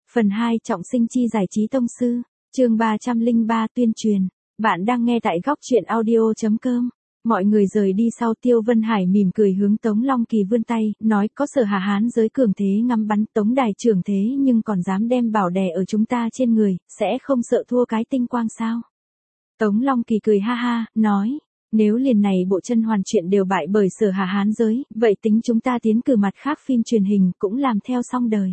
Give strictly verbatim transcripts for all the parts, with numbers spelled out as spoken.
Phần hai Trọng sinh chi giải trí tông sư, chương ba trăm lẻ ba tuyên truyền. Bạn đang nghe tại góc truyện audio chấm com. Mọi người rời đi sau, Tiêu Vân Hải mỉm cười hướng Tống Long Kỳ vươn tay, nói có Sở Hà Hán giới cường thế ngắm bắn Tống đài trưởng thế nhưng còn dám đem bảo đè ở chúng ta trên người, sẽ không sợ thua cái tinh quang sao? Tống Long Kỳ cười ha ha, nói, nếu liền này bộ chân hoàn truyện đều bại bởi Sở Hà Hán giới, vậy tính chúng ta tiến cử mặt khác phim truyền hình cũng làm theo xong đời.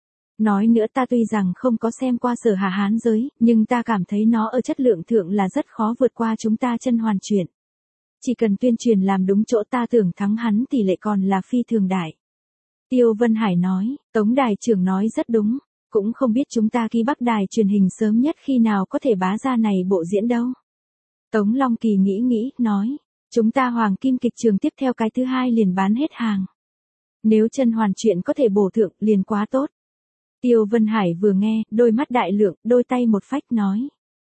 Nói nữa ta tuy rằng không có xem qua Sở Hà Hán giới, nhưng ta cảm thấy nó ở chất lượng thượng là rất khó vượt qua chúng ta chân hoàn truyện. Chỉ cần tuyên truyền làm đúng chỗ ta tưởng thắng hắn tỷ lệ còn là phi thường đại. Tiêu Vân Hải nói, Tống đài trưởng nói rất đúng, cũng không biết chúng ta Ký Bắc đài truyền hình sớm nhất khi nào có thể bá ra này bộ diễn đâu. Tống Long Kỳ nghĩ nghĩ, nói, chúng ta Hoàng Kim kịch trường tiếp theo cái thứ hai liền bán hết hàng. Nếu chân hoàn truyện có thể bổ thượng liền quá tốt. Tiêu Vân Hải vừa nghe, đôi mắt đại lượng, đôi tay một phách nói.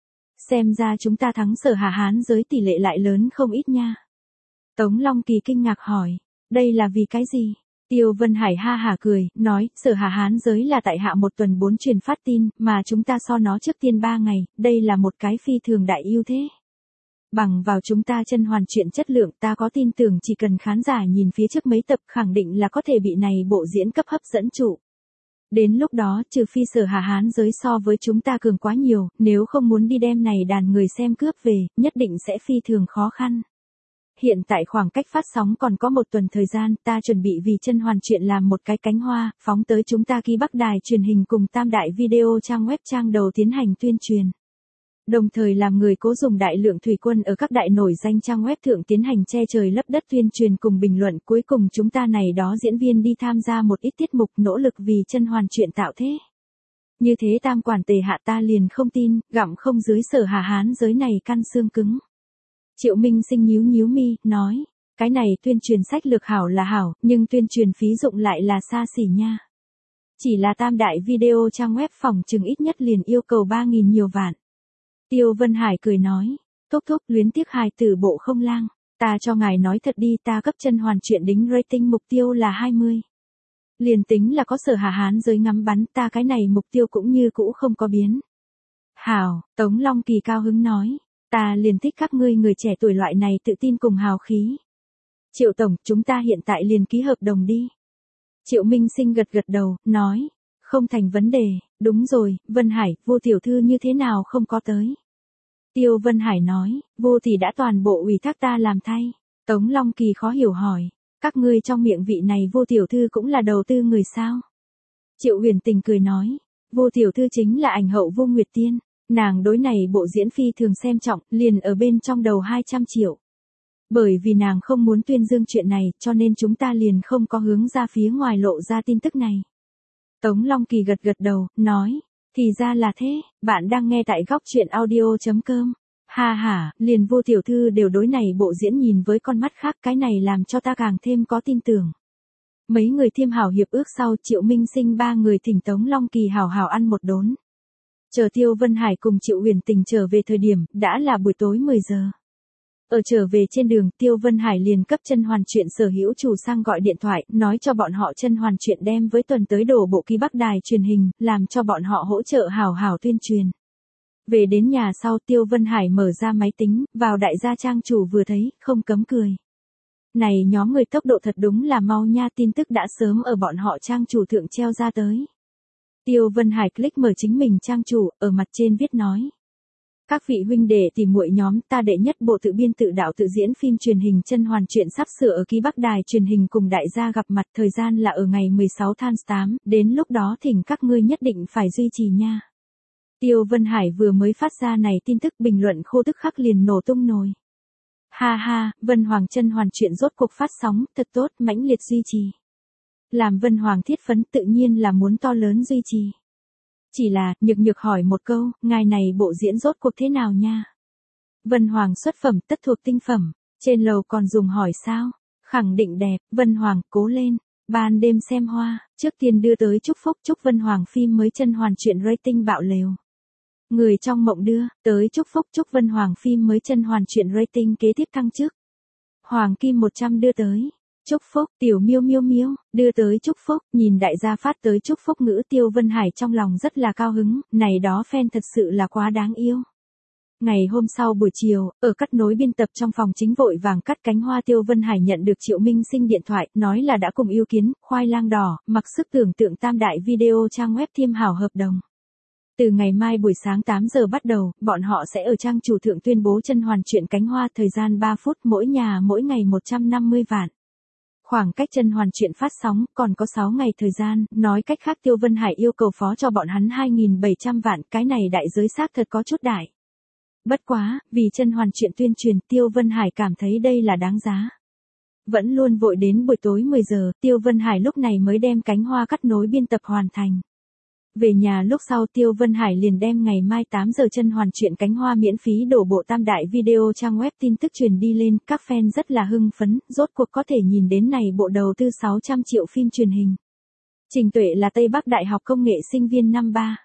Xem ra chúng ta thắng Sở Hà Hán giới tỷ lệ lại lớn không ít nha. Tống Long Kỳ kinh ngạc hỏi, đây là vì cái gì? Tiêu Vân Hải ha hả cười, nói, Sở Hà Hán giới là tại hạ một tuần bốn truyền phát tin, mà chúng ta so nó trước tiên ba ngày, đây là một cái phi thường đại ưu thế. Bằng vào chúng ta chân hoàn truyện chất lượng, ta có tin tưởng chỉ cần khán giả nhìn phía trước mấy tập khẳng định là có thể bị này bộ diễn cấp hấp dẫn trụ. Đến lúc đó, trừ phi Sở Hà Hán giới so với chúng ta cường quá nhiều, nếu không muốn đi đem này đàn người xem cướp về, nhất định sẽ phi thường khó khăn. Hiện tại khoảng cách phát sóng còn có một tuần thời gian, ta chuẩn bị vì chân hoàn truyện làm một cái cánh hoa, phóng tới chúng ta Ký Bắc đài truyền hình cùng tam đại video trang web trang đầu tiến hành tuyên truyền. Đồng thời làm người cố dùng đại lượng thủy quân ở các đại nổi danh trang web thượng tiến hành che trời lấp đất tuyên truyền cùng bình luận, cuối cùng chúng ta này đó diễn viên đi tham gia một ít tiết mục nỗ lực vì chân hoàn truyện tạo thế. Như thế tam quản tề hạ ta liền không tin, gặm không dưới Sở Hà Hán giới này căn xương cứng. Triệu Minh Sinh nhíu nhíu mi, nói, cái này tuyên truyền sách lược hảo là hảo, nhưng tuyên truyền phí dụng lại là xa xỉ nha. Chỉ là tam đại video trang web phòng chừng ít nhất liền yêu cầu ba nghìn nhiều vạn. Tiêu Vân Hải cười nói, thúc thúc luyến tiếc hài tử bộ không lang, ta cho ngài nói thật đi, ta cấp chân hoàn truyện đính rating mục tiêu là hai mươi. Liền tính là có Sở Hà Hán giới ngắm bắn, ta cái này mục tiêu cũng như cũ không có biến. Hảo, Tống Long Kỳ cao hứng nói, ta liền thích các ngươi người trẻ tuổi loại này tự tin cùng hào khí. Triệu tổng, chúng ta hiện tại liền ký hợp đồng đi. Triệu Minh Sinh gật gật đầu, nói, không thành vấn đề, đúng rồi, Vân Hải, Vô tiểu thư như thế nào không có tới. Tiêu Vân Hải nói, Vô thì đã toàn bộ ủy thác ta làm thay. Tống Long Kỳ khó hiểu hỏi, các ngươi trong miệng vị này Vô tiểu thư cũng là đầu tư người sao? Triệu Huyền Tình cười nói, Vô tiểu thư chính là ảnh hậu Vô Nguyệt Tiên, nàng đối này bộ diễn phi thường xem trọng, liền ở bên trong đầu hai trăm triệu. Bởi vì nàng không muốn tuyên dương chuyện này, cho nên chúng ta liền không có hướng ra phía ngoài lộ ra tin tức này. Tống Long Kỳ gật gật đầu, nói, thì ra là thế, bạn đang nghe tại góc truyện audio chấm com. Ha ha, liền Vô tiểu thư đều đối này bộ diễn nhìn với con mắt khác, cái này làm cho ta càng thêm có tin tưởng. Mấy người thiêm hảo hiệp ước sau, Triệu Minh Sinh ba người thỉnh Tống Long Kỳ hảo hảo ăn một đốn. Chờ Tiêu Vân Hải cùng Triệu Huyền Tình trở về thời điểm, đã là buổi tối mười giờ. Ở trở về trên đường, Tiêu Vân Hải liền cấp chân hoàn truyện sở hữu chủ sang gọi điện thoại, nói cho bọn họ chân hoàn truyện đem với tuần tới đổ bộ Ký Bắc đài truyền hình, làm cho bọn họ hỗ trợ hảo hảo tuyên truyền. Về đến nhà sau, Tiêu Vân Hải mở ra máy tính, vào đại gia trang chủ vừa thấy, không cấm cười. Này nhóm người tốc độ thật đúng là mau nha, tin tức đã sớm ở bọn họ trang chủ thượng treo ra tới. Tiêu Vân Hải click mở chính mình trang chủ, ở mặt trên viết nói. Các vị huynh đệ tỷ muội nhóm, ta đệ nhất bộ tự biên tự đạo tự diễn phim truyền hình chân hoàn truyện sắp sửa ở Ký Bắc đài truyền hình cùng đại gia gặp mặt, thời gian là ở ngày mười sáu tháng tám, đến lúc đó thỉnh các ngươi nhất định phải duy trì nha. Tiêu Vân Hải vừa mới phát ra này tin tức, bình luận khô tức khắc liền nổ tung nồi. Ha ha, Vân Hoàng chân hoàn truyện rốt cuộc phát sóng, thật tốt, mãnh liệt duy trì. Làm Vân Hoàng thiết phấn tự nhiên là muốn to lớn duy trì. Chỉ là, nhược nhược hỏi một câu, ngài này bộ diễn rốt cuộc thế nào nha? Vân Hoàng xuất phẩm tất thuộc tinh phẩm, trên lầu còn dùng hỏi sao? Khẳng định đẹp, Vân Hoàng, cố lên, ban đêm xem hoa, trước tiên đưa tới chúc phúc chúc Vân Hoàng phim mới chân hoàn truyện rating bạo lều. Người trong mộng đưa, tới chúc phúc chúc Vân Hoàng phim mới chân hoàn truyện rating kế tiếp thăng chức. Hoàng Kim một trăm đưa tới, Chúc phúc, tiểu miêu miêu miêu, đưa tới chúc phúc, nhìn đại gia phát tới chúc phúc ngữ Tiêu Vân Hải trong lòng rất là cao hứng, này đó fan thật sự là quá đáng yêu. Ngày hôm sau buổi chiều, ở cắt nối biên tập trong phòng chính vội vàng cắt cánh hoa Tiêu Vân Hải nhận được Triệu Minh Sinh điện thoại, nói là đã cùng Yêu Kiến, Khoai Lang Đỏ, mặc sức tưởng tượng tam đại video trang web thiêm hảo hợp đồng. Từ ngày mai buổi sáng tám giờ bắt đầu, bọn họ sẽ ở trang chủ thượng tuyên bố chân hoàn chuyện cánh hoa thời gian ba phút mỗi nhà mỗi ngày một trăm năm mươi vạn. Khoảng cách chân hoàn chuyện phát sóng còn có sáu ngày thời gian, nói cách khác Tiêu Vân Hải yêu cầu phó cho bọn hắn hai nghìn bảy trăm vạn, cái này đại giới xác thật có chút đại. Bất quá, vì chân hoàn chuyện tuyên truyền Tiêu Vân Hải cảm thấy đây là đáng giá. Vẫn luôn vội đến buổi tối mười giờ, Tiêu Vân Hải lúc này mới đem cánh hoa cắt nối biên tập hoàn thành. Về nhà lúc sau Tiêu Vân Hải liền đem ngày mai tám giờ chân hoàn chuyện cánh hoa miễn phí đổ bộ tam đại video trang web tin tức truyền đi lên, các fan rất là hưng phấn, rốt cuộc có thể nhìn đến này bộ đầu tư sáu trăm triệu phim truyền hình. Trình Tuệ là Tây Bắc Đại học Công nghệ sinh viên năm ba.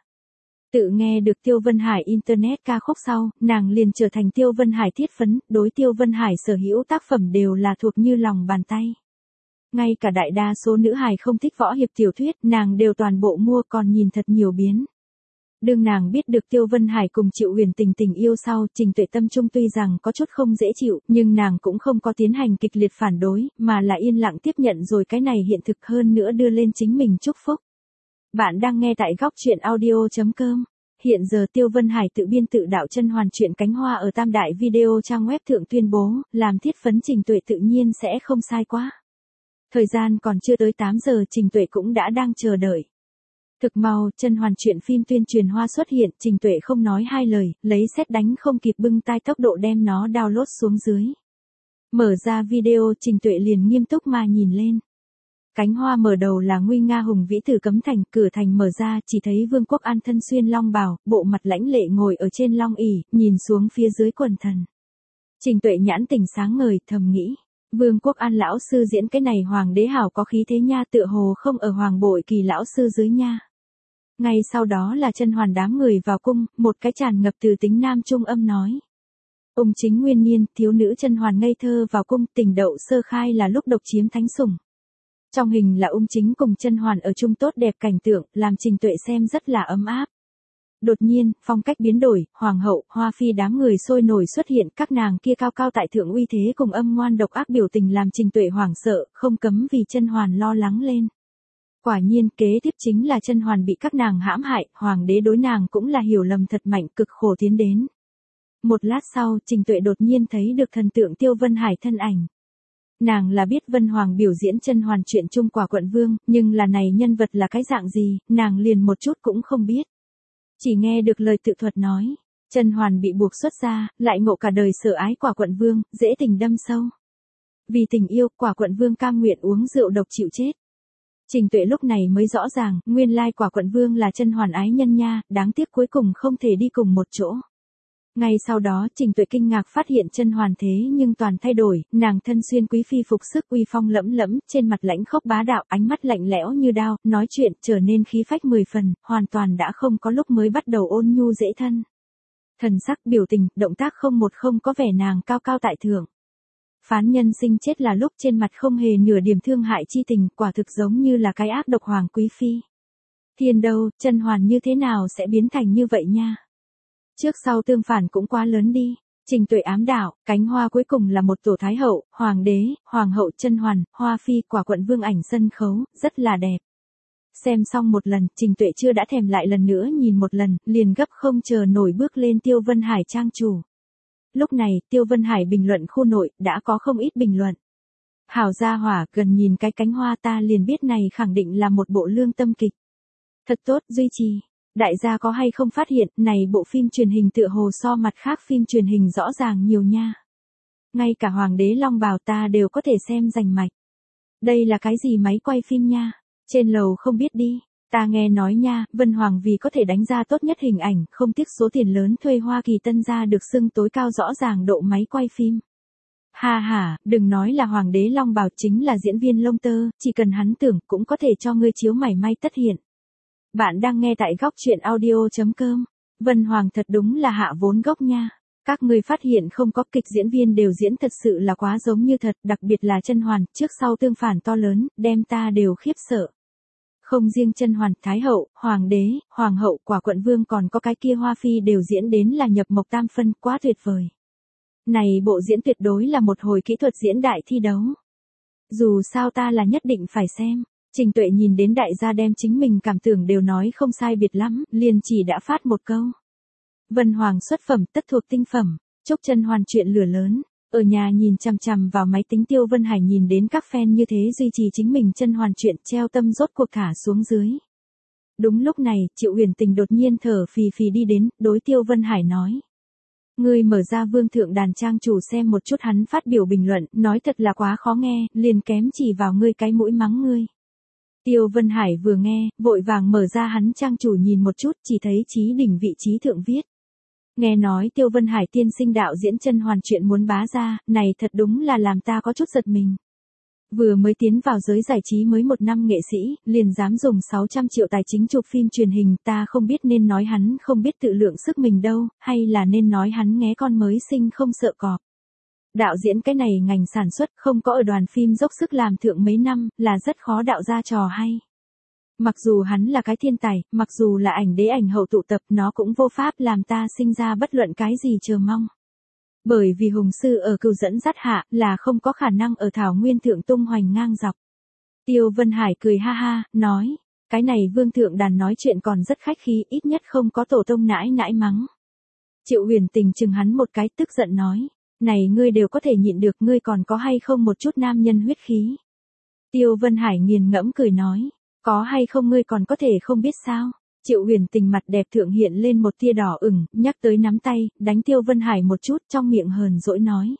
Tự nghe được Tiêu Vân Hải Internet ca khúc sau, nàng liền trở thành Tiêu Vân Hải thiết phấn, đối Tiêu Vân Hải sở hữu tác phẩm đều là thuộc như lòng bàn tay. Ngay cả đại đa số nữ hài không thích võ hiệp tiểu thuyết, nàng đều toàn bộ mua còn nhìn thật nhiều biến. Đương nàng biết được Tiêu Vân Hải cùng Triệu Huyền Tình tình yêu sau, Trình Tuệ tâm trung tuy rằng có chút không dễ chịu, nhưng nàng cũng không có tiến hành kịch liệt phản đối, mà là yên lặng tiếp nhận rồi cái này hiện thực hơn nữa đưa lên chính mình chúc phúc. Bạn đang nghe tại góc truyện audio chấm com. Hiện giờ Tiêu Vân Hải tự biên tự đạo chân hoàn chuyện cánh hoa ở tam đại video trang web thượng tuyên bố, làm thiết phấn Trình Tuệ tự nhiên sẽ không sai quá. Thời gian còn chưa tới tám giờ Trình Tuệ cũng đã đang chờ đợi. Thực mau, chân hoàn chuyện phim tuyên truyền hoa xuất hiện, Trình Tuệ không nói hai lời, lấy sét đánh không kịp bưng tay tốc độ đem nó download xuống dưới. Mở ra video Trình Tuệ liền nghiêm túc mà nhìn lên. Cánh hoa mở đầu là nguy nga hùng vĩ từ cấm thành, cửa thành mở ra, chỉ thấy Vương Quốc An thân xuyên long bào, bộ mặt lãnh lệ ngồi ở trên long ỷ, nhìn xuống phía dưới quần thần. Trình Tuệ nhãn tỉnh sáng ngời, thầm nghĩ. Vương Quốc An lão sư diễn cái này hoàng đế hảo có khí thế nha, tựa hồ không ở hoàng bội kỳ lão sư dưới nha. Ngay sau đó là chân hoàn đám người vào cung, một cái tràn ngập từ tính nam trung âm nói. Ung chính nguyên niên, thiếu nữ chân hoàn ngây thơ vào cung, tình đậu sơ khai là lúc độc chiếm thánh sủng. Trong hình là ung chính cùng chân hoàn ở chung tốt đẹp cảnh tượng, làm Trình Tuệ xem rất là ấm áp. Đột nhiên, phong cách biến đổi, hoàng hậu, hoa phi đám người sôi nổi xuất hiện, các nàng kia cao cao tại thượng uy thế cùng âm ngoan độc ác biểu tình làm Trình Tuệ hoảng sợ, không cấm vì chân hoàn lo lắng lên. Quả nhiên, kế tiếp chính là chân hoàn bị các nàng hãm hại, hoàng đế đối nàng cũng là hiểu lầm thật mạnh, cực khổ tiến đến. Một lát sau, Trình Tuệ đột nhiên thấy được thần tượng Tiêu Vân Hải thân ảnh. Nàng là biết Vân Hoàng biểu diễn chân hoàn chuyện chung Quả Quận Vương, nhưng là này nhân vật là cái dạng gì, nàng liền một chút cũng không biết. Chỉ nghe được lời tự thuật nói, chân hoàn bị buộc xuất ra, lại ngộ cả đời sợ ái Quả Quận Vương, dễ tình đâm sâu. Vì tình yêu, Quả Quận Vương cam nguyện uống rượu độc chịu chết. Trình Tuệ lúc này mới rõ ràng, nguyên lai Quả Quận Vương là chân hoàn ái nhân nha, đáng tiếc cuối cùng không thể đi cùng một chỗ. Ngay sau đó Trình Tuệ kinh ngạc phát hiện chân hoàn thế nhưng toàn thay đổi, nàng thân xuyên quý phi phục sức uy phong lẫm lẫm, trên mặt lãnh khốc bá đạo, ánh mắt lạnh lẽo như đao, nói chuyện trở nên khí phách mười phần, hoàn toàn đã không có lúc mới bắt đầu ôn nhu dễ thân. Thần sắc, biểu tình, động tác không một không có vẻ nàng cao cao tại thượng. Phán nhân sinh chết là lúc trên mặt không hề nửa điểm thương hại chi tình, quả thực giống như là cái ác độc hoàng quý phi. Thiên đâu, chân hoàn như thế nào sẽ biến thành như vậy nha? Trước sau tương phản cũng quá lớn đi. Trình Tuệ ám đạo, cánh hoa cuối cùng là một tổ thái hậu, hoàng đế, hoàng hậu, chân hoàn, hoa phi, Quả Quận Vương ảnh sân khấu, rất là đẹp. Xem xong một lần, Trình Tuệ chưa đã thèm lại lần nữa nhìn một lần, liền gấp không chờ nổi bước lên Tiêu Vân Hải trang chủ. Lúc này, Tiêu Vân Hải bình luận khu nội, đã có không ít bình luận. Hảo gia hỏa, gần nhìn cái cánh hoa ta liền biết này khẳng định là một bộ lương tâm kịch. Thật tốt, duy trì. Đại gia có hay không phát hiện, này bộ phim truyền hình tựa hồ so mặt khác phim truyền hình rõ ràng nhiều nha. Ngay cả Hoàng đế Long Bào ta đều có thể xem rành mạch. Đây là cái gì máy quay phim nha? Trên lầu không biết đi. Ta nghe nói nha, Vân Hoàng vì có thể đánh ra tốt nhất hình ảnh, không tiếc số tiền lớn thuê Hoa Kỳ tân gia được xưng tối cao rõ ràng độ máy quay phim. Ha ha, đừng nói là Hoàng đế Long Bào chính là diễn viên lông tơ, chỉ cần hắn tưởng cũng có thể cho ngươi chiếu mảy may tất hiện. Bạn đang nghe tại góc truyện audio chấm com. Vân Hoàng thật đúng là hạ vốn gốc nha. Các ngươi phát hiện không có kịch diễn viên đều diễn thật sự là quá giống như thật, đặc biệt là Chân Hoàn, trước sau tương phản to lớn, đem ta đều khiếp sợ. Không riêng Chân Hoàn, Thái hậu, Hoàng đế, Hoàng hậu, quả quận vương còn có cái kia Hoa Phi đều diễn đến là nhập mộc tam phân, quá tuyệt vời. Này bộ diễn tuyệt đối là một hồi kỹ thuật diễn đại thi đấu. Dù sao ta là nhất định phải xem. Trình Tuệ nhìn đến đại gia đem chính mình cảm tưởng đều nói không sai biệt lắm, liền chỉ đã phát một câu. Vân Hoàng xuất phẩm tất thuộc tinh phẩm, chúc Chân Hoàn chuyện lửa lớn. Ở nhà nhìn chằm chằm vào máy tính Tiêu Vân Hải nhìn đến các fan như thế duy trì chính mình Chân Hoàn chuyện treo tâm rốt cuộc thả xuống dưới. Đúng lúc này, Triệu Huyền Tình đột nhiên thở phì phì đi đến, đối Tiêu Vân Hải nói. Ngươi mở ra Vương Thượng Đàn trang chủ xem một chút hắn phát biểu bình luận, nói thật là quá khó nghe, liền kém chỉ vào ngươi cái mũi mắng ngươi. Tiêu Vân Hải vừa nghe, vội vàng mở ra hắn trang chủ nhìn một chút, chỉ thấy Chí Đỉnh vị trí thượng viết. Nghe nói Tiêu Vân Hải tiên sinh đạo diễn Chân Hoàn chuyện muốn bá ra, này thật đúng là làm ta có chút giật mình. Vừa mới tiến vào giới giải trí mới một năm nghệ sĩ, liền dám dùng sáu trăm triệu tài chính chụp phim truyền hình, ta không biết nên nói hắn không biết tự lượng sức mình đâu, hay là nên nói hắn nghé con mới sinh không sợ cọp. Đạo diễn cái này ngành sản xuất không có ở đoàn phim dốc sức làm thượng mấy năm, là rất khó đạo ra trò hay. Mặc dù hắn là cái thiên tài, mặc dù là ảnh đế ảnh hậu tụ tập, nó cũng vô pháp làm ta sinh ra bất luận cái gì chờ mong. Bởi vì hùng sư ở cừu dẫn dắt hạ, là không có khả năng ở thảo nguyên thượng tung hoành ngang dọc. Tiêu Vân Hải cười ha ha, nói, cái này Vương Thượng Đàn nói chuyện còn rất khách khí, ít nhất không có tổ tông nãi nãi mắng. Triệu Huyền Tình chừng hắn một cái tức giận nói, này ngươi đều có thể nhịn được, ngươi còn có hay không một chút nam nhân huyết khí. Tiêu Vân Hải nghiền ngẫm cười nói, có hay không ngươi còn có thể không biết sao. Triệu Huyền Tình mặt đẹp thượng hiện lên một tia đỏ ửng, nhắc tới nắm tay, đánh Tiêu Vân Hải một chút, trong miệng hờn dỗi nói.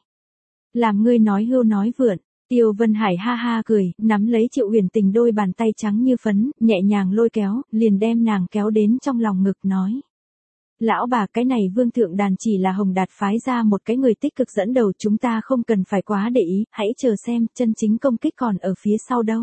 Làm ngươi nói hưu nói vượn. Tiêu Vân Hải ha ha cười, nắm lấy Triệu Huyền Tình đôi bàn tay trắng như phấn, nhẹ nhàng lôi kéo, liền đem nàng kéo đến trong lòng ngực nói. Lão bà, cái này Vương Thượng Đàn chỉ là Hồng Đạt phái ra một cái người tích cực dẫn đầu, chúng ta không cần phải quá để ý, hãy chờ xem, chân chính công kích còn ở phía sau đâu.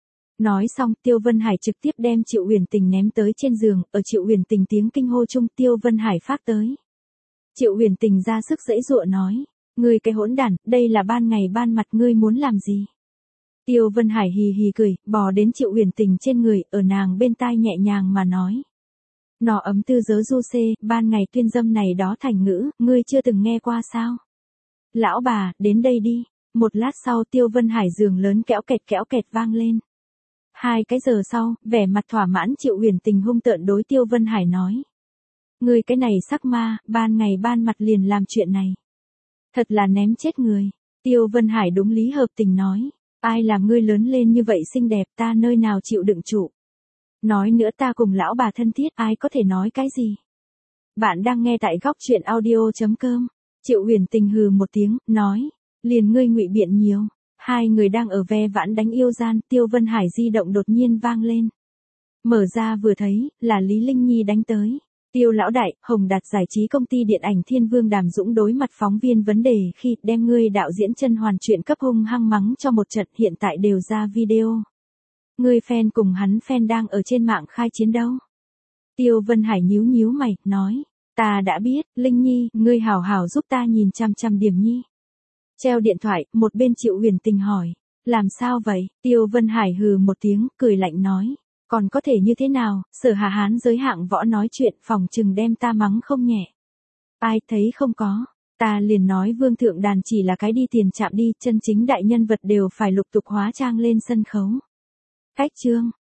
Nói xong, Tiêu Vân Hải trực tiếp đem Triệu Huyền Tình ném tới trên giường, ở Triệu Huyền Tình tiếng kinh hô chung, Tiêu Vân Hải phát tới. Triệu Huyền Tình ra sức giãy giụa nói, ngươi cái hỗn đản, đây là ban ngày ban mặt ngươi muốn làm gì? Tiêu Vân Hải hì hì cười, bò đến Triệu Huyền Tình trên người, ở nàng bên tai nhẹ nhàng mà nói. Nọ ấm tư giới du xê, ban ngày tuyên dâm này đó thành ngữ, ngươi chưa từng nghe qua sao? Lão bà, đến đây đi. Một lát sau Tiêu Vân Hải giường lớn kéo kẹt kéo kẹt vang lên. Hai cái giờ sau, vẻ mặt thỏa mãn Triệu Huyền Tình hung tợn đối Tiêu Vân Hải nói. Ngươi cái này sắc ma, ban ngày ban mặt liền làm chuyện này. Thật là ném chết người. Tiêu Vân Hải đúng lý hợp tình nói. Ai làm ngươi lớn lên như vậy xinh đẹp, ta nơi nào chịu đựng trụ. Nói nữa ta cùng lão bà thân thiết, ai có thể nói cái gì. Bạn đang nghe tại góc truyện audio chấm com. Triệu Huyền Tình hừ một tiếng, nói. Liền ngươi ngụy biện nhiều. Hai người đang ở ve vãn đánh yêu gian, Tiêu Vân Hải di động đột nhiên vang lên. Mở ra vừa thấy, là Lý Linh Nhi đánh tới. Tiêu lão đại, Hồng Đạt giải trí công ty điện ảnh Thiên Vương Đàm Dũng đối mặt phóng viên vấn đề khi đem ngươi đạo diễn Chân Hoàn chuyện cấp hung hăng mắng cho một trận, hiện tại đều ra video. Ngươi fan cùng hắn fan đang ở trên mạng khai chiến đấu. Tiêu Vân Hải nhíu nhíu mày, nói. Ta đã biết, Linh Nhi, ngươi hảo hảo giúp ta nhìn chăm chăm Điểm Nhi. Treo điện thoại, một bên Triệu Huyền Tình hỏi. Làm sao vậy? Tiêu Vân Hải hừ một tiếng, cười lạnh nói. Còn có thể như thế nào, Sở Hà Hán giới hạng võ nói chuyện phòng trừng đem ta mắng không nhẹ. Ai thấy không có. Ta liền nói Vương Thượng Đàn chỉ là cái đi tiền chạm đi, chân chính đại nhân vật đều phải lục tục hóa trang lên sân khấu. Cách chương.